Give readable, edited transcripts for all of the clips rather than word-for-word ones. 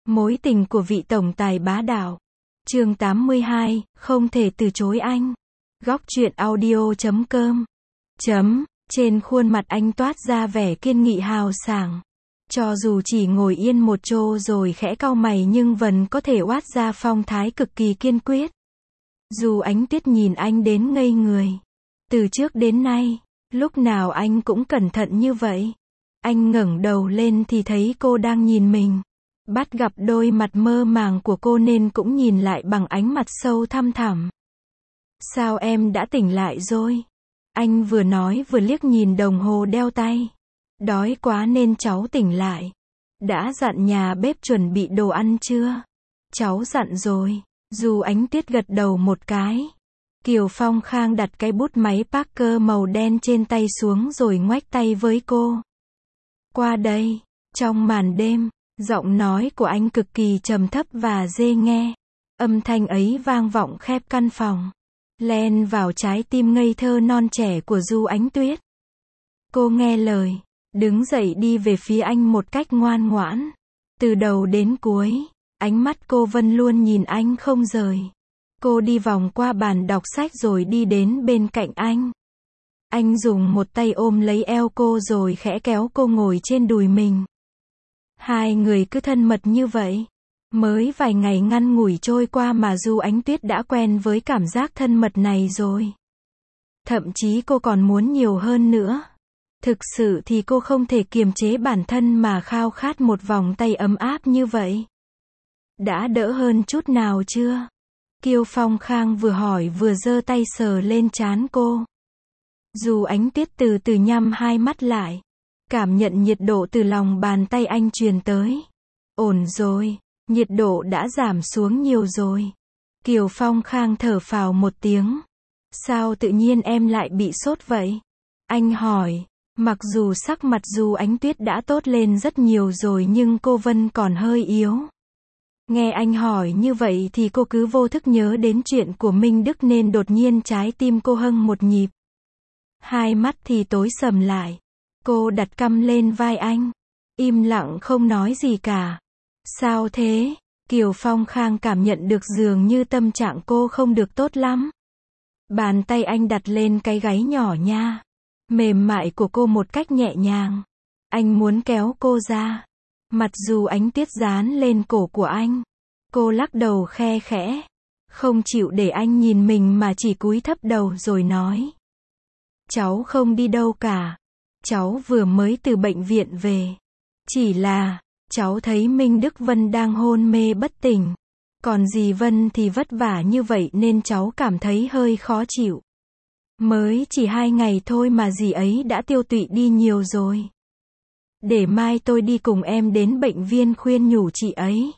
Mối tình của vị tổng tài bá đạo. Chương 82, không thể từ chối anh. Góc truyện audio.com. Trên khuôn mặt anh toát ra vẻ kiên nghị hào sảng. Cho dù chỉ ngồi yên một chỗ rồi khẽ cau mày nhưng vẫn có thể oát ra phong thái cực kỳ kiên quyết. Dù Ánh Tuyết nhìn anh đến ngây người. Từ trước đến nay, lúc nào anh cũng cẩn thận như vậy. Anh ngẩng đầu lên thì thấy cô đang nhìn mình. Bắt gặp đôi mặt mơ màng của cô nên cũng nhìn lại bằng ánh mặt sâu thăm thẳm. Sao em đã tỉnh lại rồi? Anh vừa nói vừa liếc nhìn đồng hồ đeo tay. Đói quá nên cháu tỉnh lại. Đã dặn nhà bếp chuẩn bị đồ ăn chưa? Cháu dặn rồi. Dù Ánh Tuyết gật đầu một cái. Kiều Phong Khang đặt cái bút máy Parker màu đen trên tay xuống rồi ngoắc tay với cô. Qua đây. Trong màn đêm, giọng nói của anh cực kỳ trầm thấp và dễ nghe. Âm thanh ấy vang vọng khép căn phòng. Len vào trái tim ngây thơ non trẻ của Du Ánh Tuyết. Cô nghe lời, đứng dậy đi về phía anh một cách ngoan ngoãn. Từ đầu đến cuối, ánh mắt cô vẫn luôn nhìn anh không rời. Cô đi vòng qua bàn đọc sách rồi đi đến bên cạnh anh. Anh dùng một tay ôm lấy eo cô rồi khẽ kéo cô ngồi trên đùi mình. Hai người cứ thân mật như vậy. Mới vài ngày ngắn ngủi trôi qua mà Du Ánh Tuyết đã quen với cảm giác thân mật này rồi. Thậm chí cô còn muốn nhiều hơn nữa. Thực sự thì cô không thể kiềm chế bản thân mà khao khát một vòng tay ấm áp như vậy. Đã đỡ hơn chút nào chưa? Kiều Phong Khang vừa hỏi vừa giơ tay sờ lên trán cô. Du Ánh Tuyết từ từ nhắm hai mắt lại. Cảm nhận nhiệt độ từ lòng bàn tay anh truyền tới. Ổn rồi, nhiệt độ đã giảm xuống nhiều rồi. Kiều Phong Khang thở phào một tiếng. Sao tự nhiên em lại bị sốt vậy? Anh hỏi. Mặc dù sắc mặt Du Ánh Tuyết đã tốt lên rất nhiều rồi nhưng cô vẫn còn hơi yếu. Nghe anh hỏi như vậy thì cô cứ vô thức nhớ đến chuyện của Minh Đức nên đột nhiên trái tim cô hâng một nhịp. Hai mắt thì tối sầm lại. Cô đặt cằm lên vai anh. Im lặng không nói gì cả. Sao thế? Kiều Phong Khang cảm nhận được dường như tâm trạng cô không được tốt lắm. Bàn tay anh đặt lên cái gáy nhỏ nha. Mềm mại của cô một cách nhẹ nhàng. Anh muốn kéo cô ra. Mặt Du Ánh Tuyết dán lên cổ của anh. Cô lắc đầu khe khẽ. Không chịu để anh nhìn mình mà chỉ cúi thấp đầu rồi nói. Cháu không đi đâu cả. Cháu vừa mới từ bệnh viện về. Chỉ là, cháu thấy Minh Đức Vân đang hôn mê bất tỉnh. Còn dì Vân thì vất vả như vậy nên cháu cảm thấy hơi khó chịu. Mới chỉ 2 ngày thôi mà dì ấy đã tiêu tụy đi nhiều rồi. Để mai tôi đi cùng em đến bệnh viện khuyên nhủ chị ấy.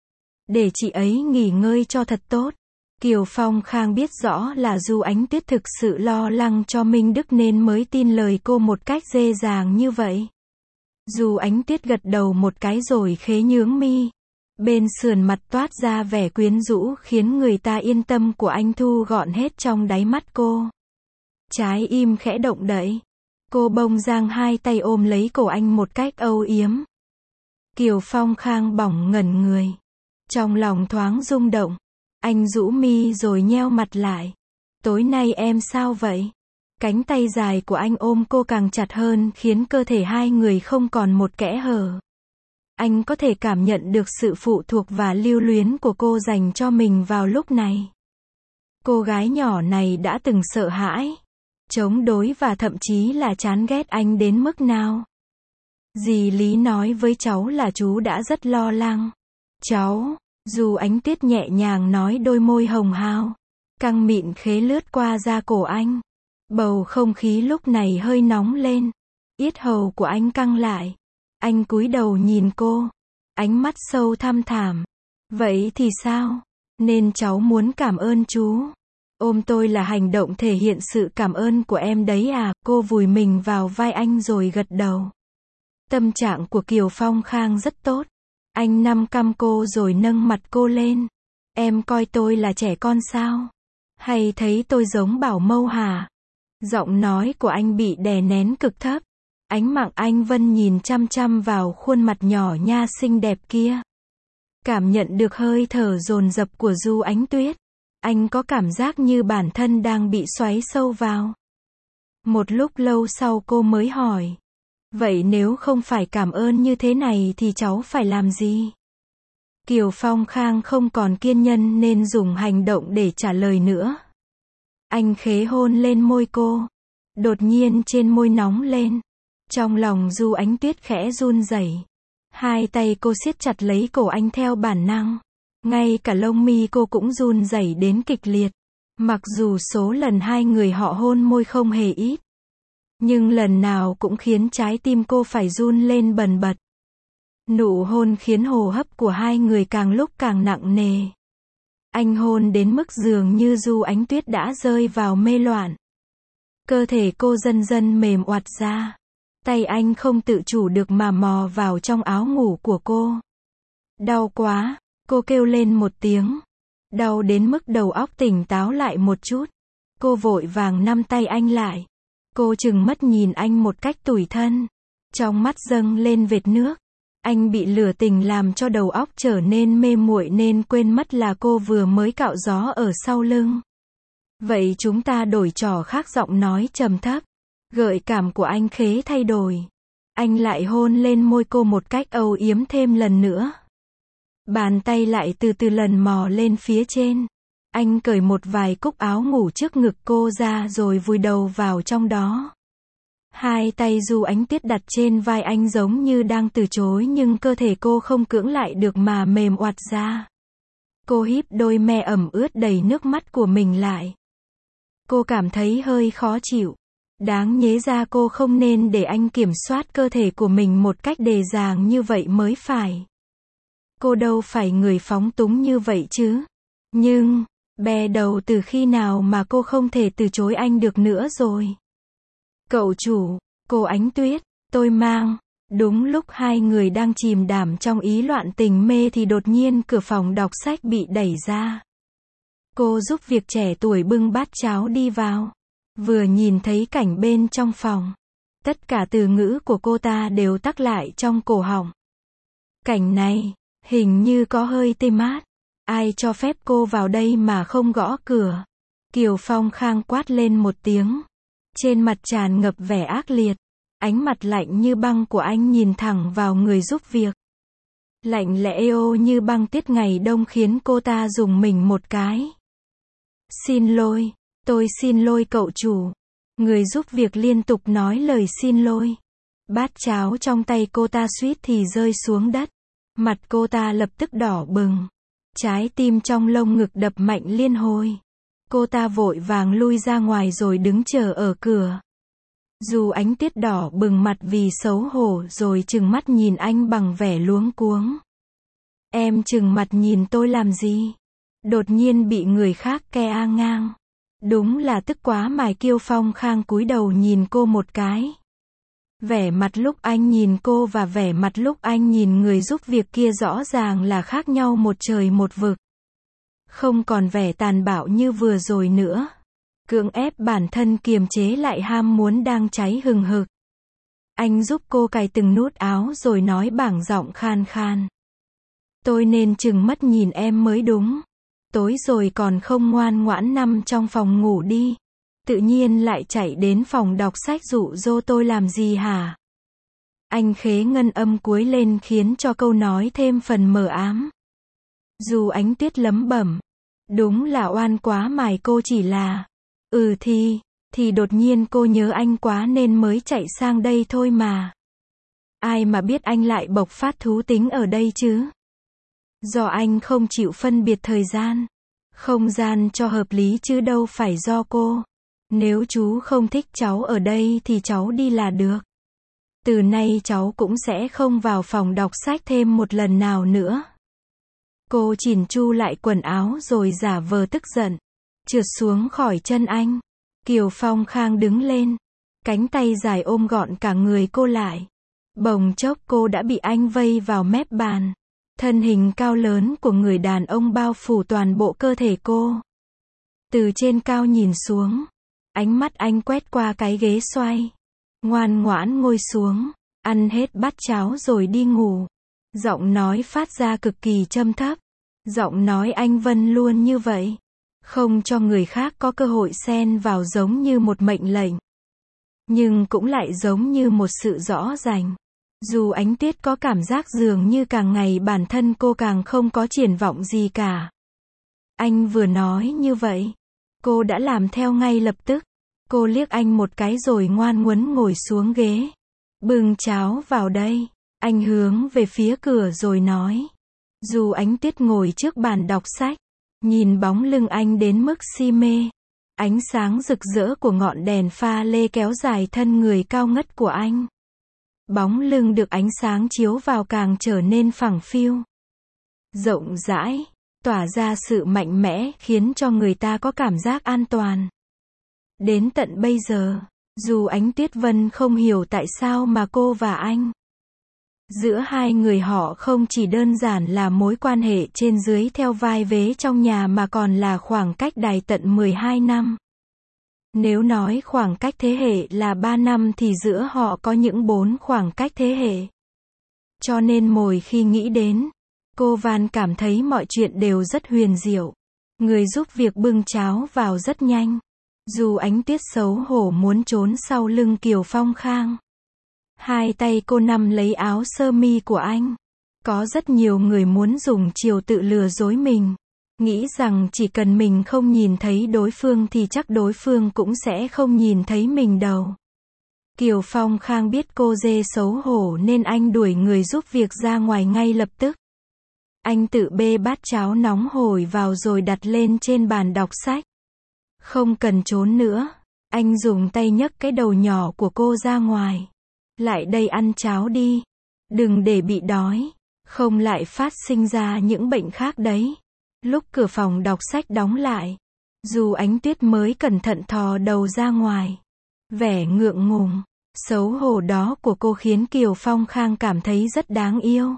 Để chị ấy nghỉ ngơi cho thật tốt. Kiều Phong Khang biết rõ là Du Ánh Tuyết thực sự lo lắng cho Minh Đức nên mới tin lời cô một cách dễ dàng như vậy. Du Ánh Tuyết gật đầu một cái rồi khẽ nhướng mi. Bên sườn mặt toát ra vẻ quyến rũ khiến người ta yên tâm của anh thu gọn hết trong đáy mắt cô. Trái im khẽ động đậy. Cô bỗng giang hai tay ôm lấy cổ anh một cách âu yếm. Kiều Phong Khang bỏng ngẩn người. Trong lòng thoáng rung động. Anh rũ mi rồi nheo mặt lại. Tối nay em sao vậy? Cánh tay dài của anh ôm cô càng chặt hơn khiến cơ thể hai người không còn một kẽ hở. Anh có thể cảm nhận được sự phụ thuộc và lưu luyến của cô dành cho mình vào lúc này. Cô gái nhỏ này đã từng sợ hãi, chống đối và thậm chí là chán ghét anh đến mức nào. Dì Lý nói với cháu là chú đã rất lo lắng. Cháu, Du Ánh Tuyết nhẹ nhàng nói, đôi môi hồng hào, căng mịn khẽ lướt qua da cổ anh. Bầu không khí lúc này hơi nóng lên. Yết hầu của anh căng lại. Anh cúi đầu nhìn cô. Ánh mắt sâu thăm thẳm. Vậy thì sao? Nên cháu muốn cảm ơn chú. Ôm tôi là hành động thể hiện sự cảm ơn của em đấy à? Cô vùi mình vào vai anh rồi gật đầu. Tâm trạng của Kiều Phong Khang rất tốt. Anh nắm cằm cô rồi nâng mặt cô lên. Em coi tôi là trẻ con sao? Hay thấy tôi giống bảo mâu hả? Giọng nói của anh bị đè nén cực thấp. Ánh mắt anh Vân nhìn chăm chăm vào khuôn mặt nhỏ nha xinh đẹp kia. Cảm nhận được hơi thở dồn dập của Du Ánh Tuyết. Anh có cảm giác như bản thân đang bị xoáy sâu vào. Một lúc lâu sau cô mới hỏi. Vậy nếu không phải cảm ơn như thế này thì cháu phải làm gì? Kiều Phong Khang không còn kiên nhẫn nên dùng hành động để trả lời nữa. Anh khế hôn lên môi cô. Đột nhiên trên môi nóng lên. Trong lòng Du Ánh Tuyết khẽ run rẩy. Hai tay cô siết chặt lấy cổ anh theo bản năng. Ngay cả lông mi cô cũng run rẩy đến kịch liệt. Mặc dù số lần hai người họ hôn môi không hề ít. Nhưng lần nào cũng khiến trái tim cô phải run lên bần bật. Nụ hôn khiến hô hấp của hai người càng lúc càng nặng nề. Anh hôn đến mức dường như Du Ánh Tuyết đã rơi vào mê loạn. Cơ thể cô dần dần mềm oặt ra. Tay anh không tự chủ được mà mò vào trong áo ngủ của cô. Đau quá, cô kêu lên một tiếng. Đau đến mức đầu óc tỉnh táo lại một chút. Cô vội vàng nắm tay anh lại. Cô trừng mắt nhìn anh một cách tủi thân. Trong mắt dâng lên vệt nước. Anh bị lửa tình làm cho đầu óc trở nên mê muội nên quên mất là cô vừa mới cạo gió ở sau lưng. Vậy chúng ta đổi trò khác, giọng nói trầm thấp. Gợi cảm của anh khế thay đổi. Anh lại hôn lên môi cô một cách âu yếm thêm lần nữa. Bàn tay lại từ từ lần mò lên phía trên. Anh cởi một vài cúc áo ngủ trước ngực cô ra rồi vùi đầu vào trong đó. Hai tay Du Ánh Tuyết đặt trên vai anh giống như đang từ chối nhưng cơ thể cô không cưỡng lại được mà mềm oặt ra. Cô híp đôi me ẩm ướt đầy nước mắt của mình lại. Cô cảm thấy hơi khó chịu. Đáng nhẽ ra cô không nên để anh kiểm soát cơ thể của mình một cách dễ dàng như vậy mới phải. Cô đâu phải người phóng túng như vậy chứ. Nhưng, bè đầu từ khi nào mà cô không thể từ chối anh được nữa rồi. Cậu chủ, cô Ánh Tuyết, tôi mang. Đúng lúc hai người đang chìm đắm trong ý loạn tình mê thì đột nhiên cửa phòng đọc sách bị đẩy ra. Cô giúp việc trẻ tuổi bưng bát cháo đi vào. Vừa nhìn thấy cảnh bên trong phòng. Tất cả từ ngữ của cô ta đều tắc lại trong cổ họng. Cảnh này, hình như có hơi tê mát. Ai cho phép cô vào đây mà không gõ cửa? Kiều Phong Khang quát lên một tiếng. Trên mặt tràn ngập vẻ ác liệt. Ánh mặt lạnh như băng của anh nhìn thẳng vào người giúp việc. Lạnh lẽo như băng tiết ngày đông khiến cô ta rùng mình một cái. Xin lỗi, tôi xin lỗi cậu chủ. Người giúp việc liên tục nói lời xin lỗi. Bát cháo trong tay cô ta suýt thì rơi xuống đất. Mặt cô ta lập tức đỏ bừng. Trái tim trong lồng ngực đập mạnh liên hồi. Cô ta vội vàng lui ra ngoài rồi đứng chờ ở cửa. Du Ánh Tuyết đỏ bừng mặt vì xấu hổ rồi trừng mắt nhìn anh bằng vẻ luống cuống. Em trừng mặt nhìn tôi làm gì? Đột nhiên bị người khác ke ngang. Đúng là tức quá mà. Kiều Phong Khang cúi đầu nhìn cô một cái. Vẻ mặt lúc anh nhìn cô và vẻ mặt lúc anh nhìn người giúp việc kia rõ ràng là khác nhau một trời một vực. Không còn vẻ tàn bạo như vừa rồi nữa. Cưỡng ép bản thân kiềm chế lại ham muốn đang cháy hừng hực. Anh giúp cô cài từng nút áo rồi nói bằng giọng khan khan. Tôi nên trừng mắt nhìn em mới đúng. Tối rồi còn không ngoan ngoãn nằm trong phòng ngủ đi. Tự nhiên lại chạy đến phòng đọc sách dụ dỗ tôi làm gì hả? Anh khế ngân âm cuối lên khiến cho câu nói thêm phần mờ ám. Du Ánh Tuyết lẩm bẩm. Đúng là oan quá mà. Cô chỉ là. Thì đột nhiên cô nhớ anh quá nên mới chạy sang đây thôi mà. Ai mà biết anh lại bộc phát thú tính ở đây chứ? Do anh không chịu phân biệt thời gian, không gian cho hợp lý chứ đâu phải do cô. Nếu chú không thích cháu ở đây thì cháu đi là được. Từ nay cháu cũng sẽ không vào phòng đọc sách thêm một lần nào nữa. Cô chỉn chu lại quần áo rồi giả vờ tức giận, trượt xuống khỏi chân anh. Kiều Phong Khang đứng lên, cánh tay dài ôm gọn cả người cô lại. Bỗng chốc cô đã bị anh vây vào mép bàn. Thân hình cao lớn của người đàn ông bao phủ toàn bộ cơ thể cô. Từ trên cao nhìn xuống, ánh mắt anh quét qua cái ghế xoay. Ngoan ngoãn ngồi xuống, ăn hết bát cháo rồi đi ngủ. Giọng nói phát ra cực kỳ trầm thấp. Giọng nói anh Vân luôn như vậy. Không cho người khác có cơ hội xen vào, giống như một mệnh lệnh. Nhưng cũng lại giống như một sự rõ ràng. Dù Ánh Tuyết có cảm giác dường như càng ngày bản thân cô càng không có triển vọng gì cả. Anh vừa nói như vậy, cô đã làm theo ngay lập tức. Cô liếc anh một cái rồi ngoan ngoãn ngồi xuống ghế. Bưng cháo vào đây. Anh hướng về phía cửa rồi nói. Dù Ánh Tuyết ngồi trước bàn đọc sách, nhìn bóng lưng anh đến mức si mê. Ánh sáng rực rỡ của ngọn đèn pha lê kéo dài thân người cao ngất của anh. Bóng lưng được ánh sáng chiếu vào càng trở nên phẳng phiu, rộng rãi, tỏa ra sự mạnh mẽ, khiến cho người ta có cảm giác an toàn. Đến tận bây giờ, dù Ánh Tuyết Vân không hiểu tại sao mà cô và anh, giữa hai người họ không chỉ đơn giản là mối quan hệ trên dưới theo vai vế trong nhà mà còn là khoảng cách dài tận 12 năm. Nếu nói khoảng cách thế hệ là 3 năm thì giữa họ có những 4 khoảng cách thế hệ. Cho nên mỗi khi nghĩ đến, cô Van cảm thấy mọi chuyện đều rất huyền diệu. Người giúp việc bưng cháo vào rất nhanh. Dù Ánh Tuyết xấu hổ muốn trốn sau lưng Kiều Phong Khang. Hai tay cô nắm lấy áo sơ mi của anh. Có rất nhiều người muốn dùng chiều tự lừa dối mình. Nghĩ rằng chỉ cần mình không nhìn thấy đối phương thì chắc đối phương cũng sẽ không nhìn thấy mình đâu. Kiều Phong Khang biết cô dê xấu hổ nên anh đuổi người giúp việc ra ngoài ngay lập tức. Anh tự bê bát cháo nóng hổi vào rồi đặt lên trên bàn đọc sách. Không cần trốn nữa. Anh dùng tay nhấc cái đầu nhỏ của cô ra ngoài. Lại đây ăn cháo đi. Đừng để bị đói. Không lại phát sinh ra những bệnh khác đấy. Lúc cửa phòng đọc sách đóng lại, dù Ánh Tuyết mới cẩn thận thò đầu ra ngoài. Vẻ ngượng ngùng, xấu hổ đó của cô khiến Kiều Phong Khang cảm thấy rất đáng yêu.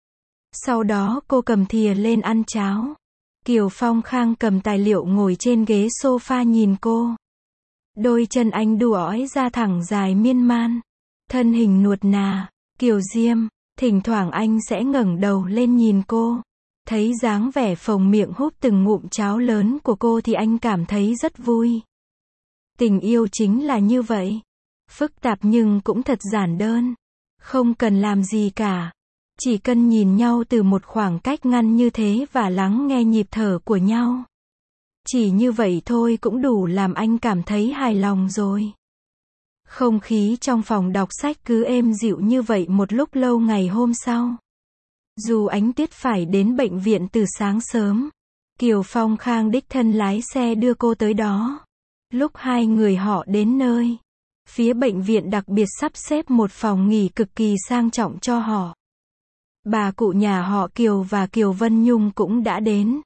Sau đó cô cầm thìa lên ăn cháo. Kiều Phong Khang cầm tài liệu ngồi trên ghế sofa nhìn cô. Đôi chân anh đùa ói ra thẳng dài miên man. Thân hình nuột nà, kiều diêm, thỉnh thoảng anh sẽ ngẩng đầu lên nhìn cô. Thấy dáng vẻ phồng miệng húp từng ngụm cháo lớn của cô thì anh cảm thấy rất vui. Tình yêu chính là như vậy. Phức tạp nhưng cũng thật giản đơn. Không cần làm gì cả. Chỉ cần nhìn nhau từ một khoảng cách ngắn như thế và lắng nghe nhịp thở của nhau. Chỉ như vậy thôi cũng đủ làm anh cảm thấy hài lòng rồi. Không khí trong phòng đọc sách cứ êm dịu như vậy một lúc lâu. Ngày hôm sau, dù Ánh Tuyết phải đến bệnh viện từ sáng sớm, Kiều Phong Khang đích thân lái xe đưa cô tới đó. Lúc hai người họ đến nơi, phía bệnh viện đặc biệt sắp xếp một phòng nghỉ cực kỳ sang trọng cho họ. Bà cụ nhà họ Kiều và Kiều Vân Nhung cũng đã đến.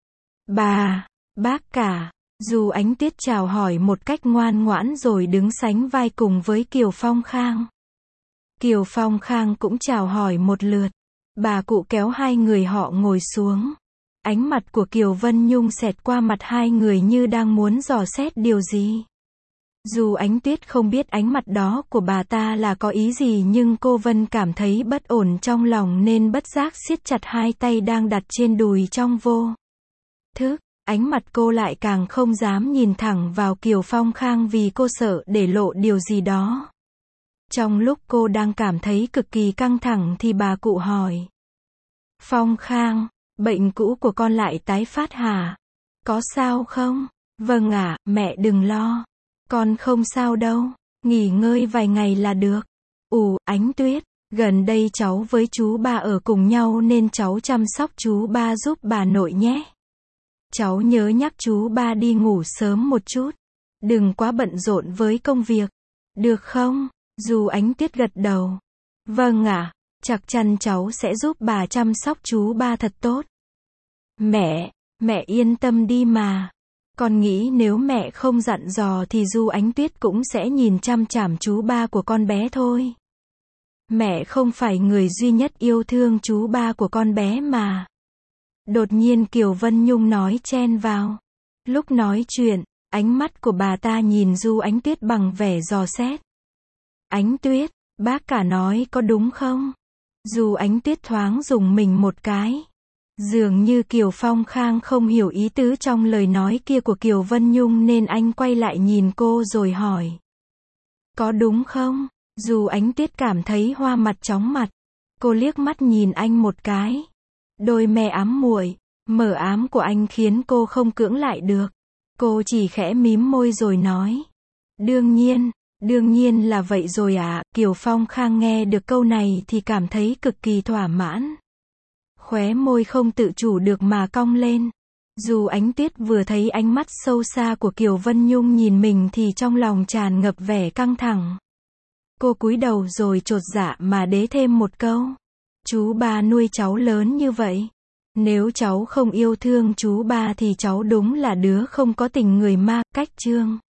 Bà, bác cả, dù Ánh Tuyết chào hỏi một cách ngoan ngoãn rồi đứng sánh vai cùng với Kiều Phong Khang. Kiều Phong Khang cũng chào hỏi một lượt. Bà cụ kéo hai người họ ngồi xuống. Ánh mặt của Kiều Vân Nhung xẹt qua mặt hai người như đang muốn dò xét điều gì. Dù Ánh Tuyết không biết ánh mặt đó của bà ta là có ý gì nhưng cô Vân cảm thấy bất ổn trong lòng nên bất giác siết chặt hai tay đang đặt trên đùi trong vô thức. Ánh mặt cô lại càng không dám nhìn thẳng vào Kiều Phong Khang vì cô sợ để lộ điều gì đó. Trong lúc cô đang cảm thấy cực kỳ căng thẳng thì bà cụ hỏi. Phong Khang, bệnh cũ của con lại tái phát hả? Có sao không? Vâng ạ, mẹ đừng lo. Con không sao đâu. Nghỉ ngơi vài ngày là được. Ánh Tuyết, gần đây cháu với chú ba ở cùng nhau nên cháu chăm sóc chú ba giúp bà nội nhé. Cháu nhớ nhắc chú ba đi ngủ sớm một chút. Đừng quá bận rộn với công việc. Được không? Dù Ánh Tuyết gật đầu. Vâng ạ, chắc chắn cháu sẽ giúp bà chăm sóc chú ba thật tốt. Mẹ yên tâm đi mà. Con nghĩ nếu mẹ không dặn dò thì dù Ánh Tuyết cũng sẽ nhìn chăm chằm chú ba của con bé thôi. Mẹ không phải người duy nhất yêu thương chú ba của con bé mà. Đột nhiên Kiều Vân Nhung nói chen vào. Lúc nói chuyện, ánh mắt của bà ta nhìn Du Ánh Tuyết bằng vẻ dò xét. Ánh Tuyết, bác cả nói có đúng không? Dù Ánh Tuyết thoáng rùng mình một cái. Dường như Kiều Phong Khang không hiểu ý tứ trong lời nói kia của Kiều Vân Nhung nên anh quay lại nhìn cô rồi hỏi. Có đúng không? Dù Ánh Tuyết cảm thấy hoa mặt chóng mặt. Cô liếc mắt nhìn anh một cái. Đôi mè ám muội, mờ ám của anh khiến cô không cưỡng lại được. Cô chỉ khẽ mím môi rồi nói. Đương nhiên là vậy rồi ạ. Kiều Phong Khang nghe được câu này thì cảm thấy cực kỳ thỏa mãn. Khóe môi không tự chủ được mà cong lên. Dù Ánh Tuyết vừa thấy ánh mắt sâu xa của Kiều Vân Nhung nhìn mình thì trong lòng tràn ngập vẻ căng thẳng. Cô cúi đầu rồi chột dạ mà đế thêm một câu. Chú ba nuôi cháu lớn như vậy. Nếu cháu không yêu thương chú ba thì cháu đúng là đứa không có tình người ma. Cách chương